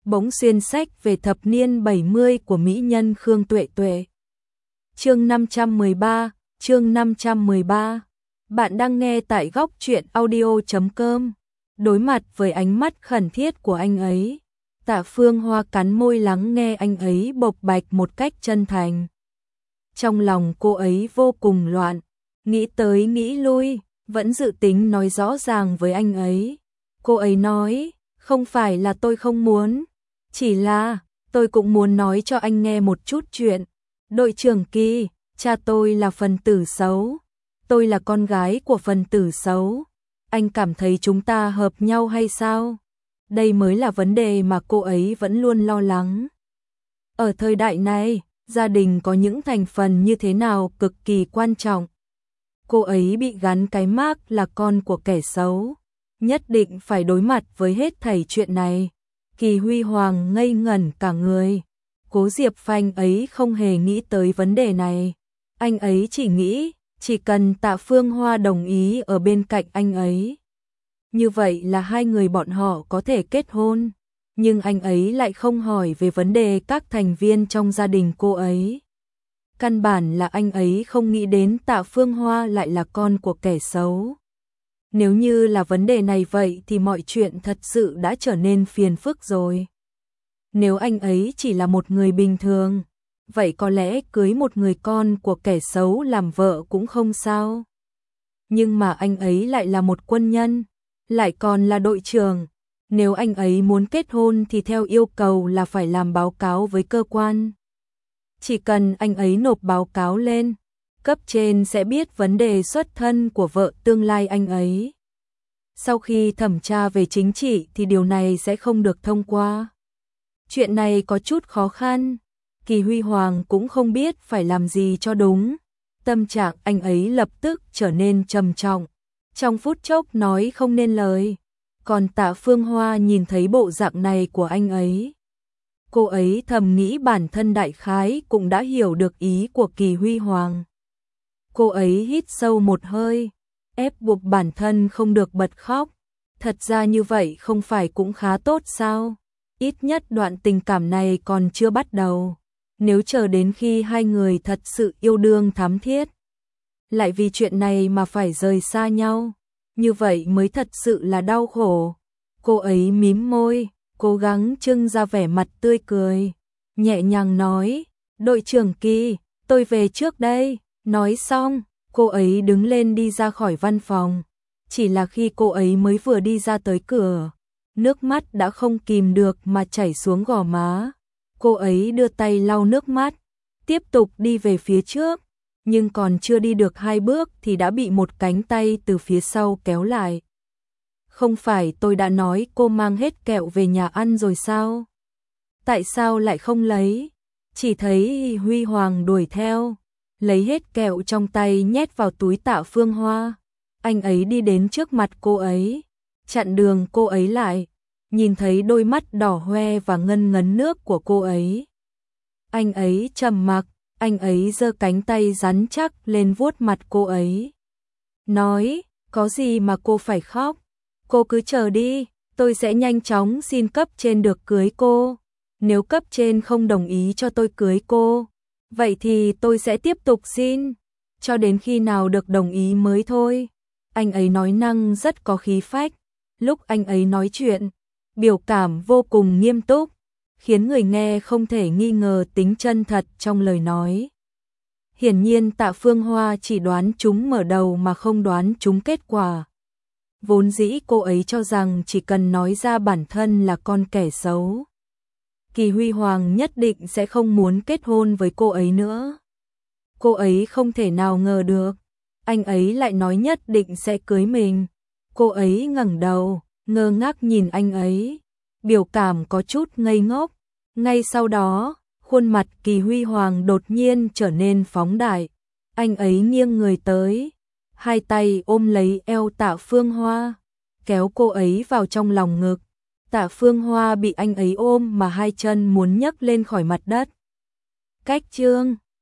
bỗng xuyên sách về thập niên 70 của mỹ nhân Khương Tuệ Tuệ. Chương 513, chương 513. Bạn đang nghe tại góc truyện audio.com. Đối mặt với ánh mắt khẩn thiết của anh ấy, Tạ Phương Hoa cắn môi lắng nghe anh ấy bộc bạch một cách chân thành. Trong lòng cô ấy vô cùng loạn, nghĩ tới nghĩ lui, vẫn dự tính nói rõ ràng với anh ấy. Cô ấy nói, không phải là tôi không muốn, chỉ là tôi cũng muốn nói cho anh nghe một chút chuyện. Đội trưởng Kỳ, cha tôi là phần tử xấu, tôi là con gái của phần tử xấu. Anh cảm thấy chúng ta hợp nhau hay sao? Đây mới là vấn đề mà cô ấy vẫn luôn lo lắng. Ở thời đại này, gia đình có những thành phần như thế nào cực kỳ quan trọng. Cô ấy bị gắn cái mác là con của kẻ xấu, nhất định phải đối mặt với hết thảy chuyện này. Kỳ Huy Hoàng ngây ngẩn cả người. Cố Diệp Phanh ấy không hề nghĩ tới vấn đề này. Anh ấy chỉ nghĩ, chỉ cần Tạ Phương Hoa đồng ý ở bên cạnh anh ấy, như vậy là hai người bọn họ có thể kết hôn. Nhưng anh ấy lại không hỏi về vấn đề các thành viên trong gia đình cô ấy. Căn bản là anh ấy không nghĩ đến Tạ Phương Hoa lại là con của kẻ xấu. Nếu như là vấn đề này vậy thì mọi chuyện thật sự đã trở nên phiền phức rồi. Nếu anh ấy chỉ là một người bình thường, vậy có lẽ cưới một người con của kẻ xấu làm vợ cũng không sao. Nhưng mà anh ấy lại là một quân nhân, lại còn là đội trưởng. Nếu anh ấy muốn kết hôn thì theo yêu cầu là phải làm báo cáo với cơ quan. Chỉ cần anh ấy nộp báo cáo lên, cấp trên sẽ biết vấn đề xuất thân của vợ tương lai anh ấy. Sau khi thẩm tra về chính trị thì điều này sẽ không được thông qua. Chuyện này có chút khó khăn, Kỳ Huy Hoàng cũng không biết phải làm gì cho đúng. Tâm trạng anh ấy lập tức trở nên trầm trọng, trong phút chốc nói không nên lời. Còn Tạ Phương Hoa nhìn thấy bộ dạng này của anh ấy, cô ấy thầm nghĩ bản thân đại khái cũng đã hiểu được ý của Kỳ Huy Hoàng. Cô ấy hít sâu một hơi, ép buộc bản thân không được bật khóc. Thật ra như vậy không phải cũng khá tốt sao? Ít nhất đoạn tình cảm này còn chưa bắt đầu. Nếu chờ đến khi hai người thật sự yêu đương thắm thiết, lại vì chuyện này mà phải rời xa nhau, như vậy mới thật sự là đau khổ. Cô ấy mím môi, cố gắng trưng ra vẻ mặt tươi cười, nhẹ nhàng nói, đội trưởng Kỳ, tôi về trước đây. Nói xong, cô ấy đứng lên đi ra khỏi văn phòng. Chỉ là khi cô ấy mới vừa đi ra tới cửa, nước mắt đã không kìm được mà chảy xuống gò má. Cô ấy đưa tay lau nước mắt, tiếp tục đi về phía trước, nhưng còn chưa đi được 2 bước thì đã bị một cánh tay từ phía sau kéo lại. Không phải tôi đã nói cô mang hết kẹo về nhà ăn rồi sao? Tại sao lại không lấy? Chỉ thấy Huy Hoàng đuổi theo, lấy hết kẹo trong tay nhét vào túi Tạ Phương Hoa. Anh ấy đi đến trước mặt cô ấy, chặn đường cô ấy lại, nhìn thấy đôi mắt đỏ hoe và ngân ngấn nước của cô ấy. Anh ấy trầm mặc, anh ấy giơ cánh tay rắn chắc lên vuốt mặt cô ấy. Nói, có gì mà cô phải khóc, cô cứ chờ đi, tôi sẽ nhanh chóng xin cấp trên được cưới cô. Nếu cấp trên không đồng ý cho tôi cưới cô, vậy thì tôi sẽ tiếp tục xin, cho đến khi nào được đồng ý mới thôi. Anh ấy nói năng rất có khí phách, lúc anh ấy nói chuyện, biểu cảm vô cùng nghiêm túc, khiến người nghe không thể nghi ngờ tính chân thật trong lời nói. Hiển nhiên Tạ Phương Hoa chỉ đoán trúng mở đầu mà không đoán trúng kết quả. Vốn dĩ cô ấy cho rằng chỉ cần nói ra bản thân là con kẻ xấu, Kỳ Huy Hoàng nhất định sẽ không muốn kết hôn với cô ấy nữa. Cô ấy không thể nào ngờ được, anh ấy lại nói nhất định sẽ cưới mình. Cô ấy ngẩng đầu, ngơ ngác nhìn anh ấy, biểu cảm có chút ngây ngốc. Ngay sau đó, khuôn mặt Kỳ Huy Hoàng đột nhiên trở nên phóng đại. Anh ấy nghiêng người tới, hai tay ôm lấy eo Tạ Phương Hoa, kéo cô ấy vào trong lòng ngực. Tạ Phương Hoa bị anh ấy ôm mà hai chân muốn nhấc lên khỏi mặt đất. Cách chương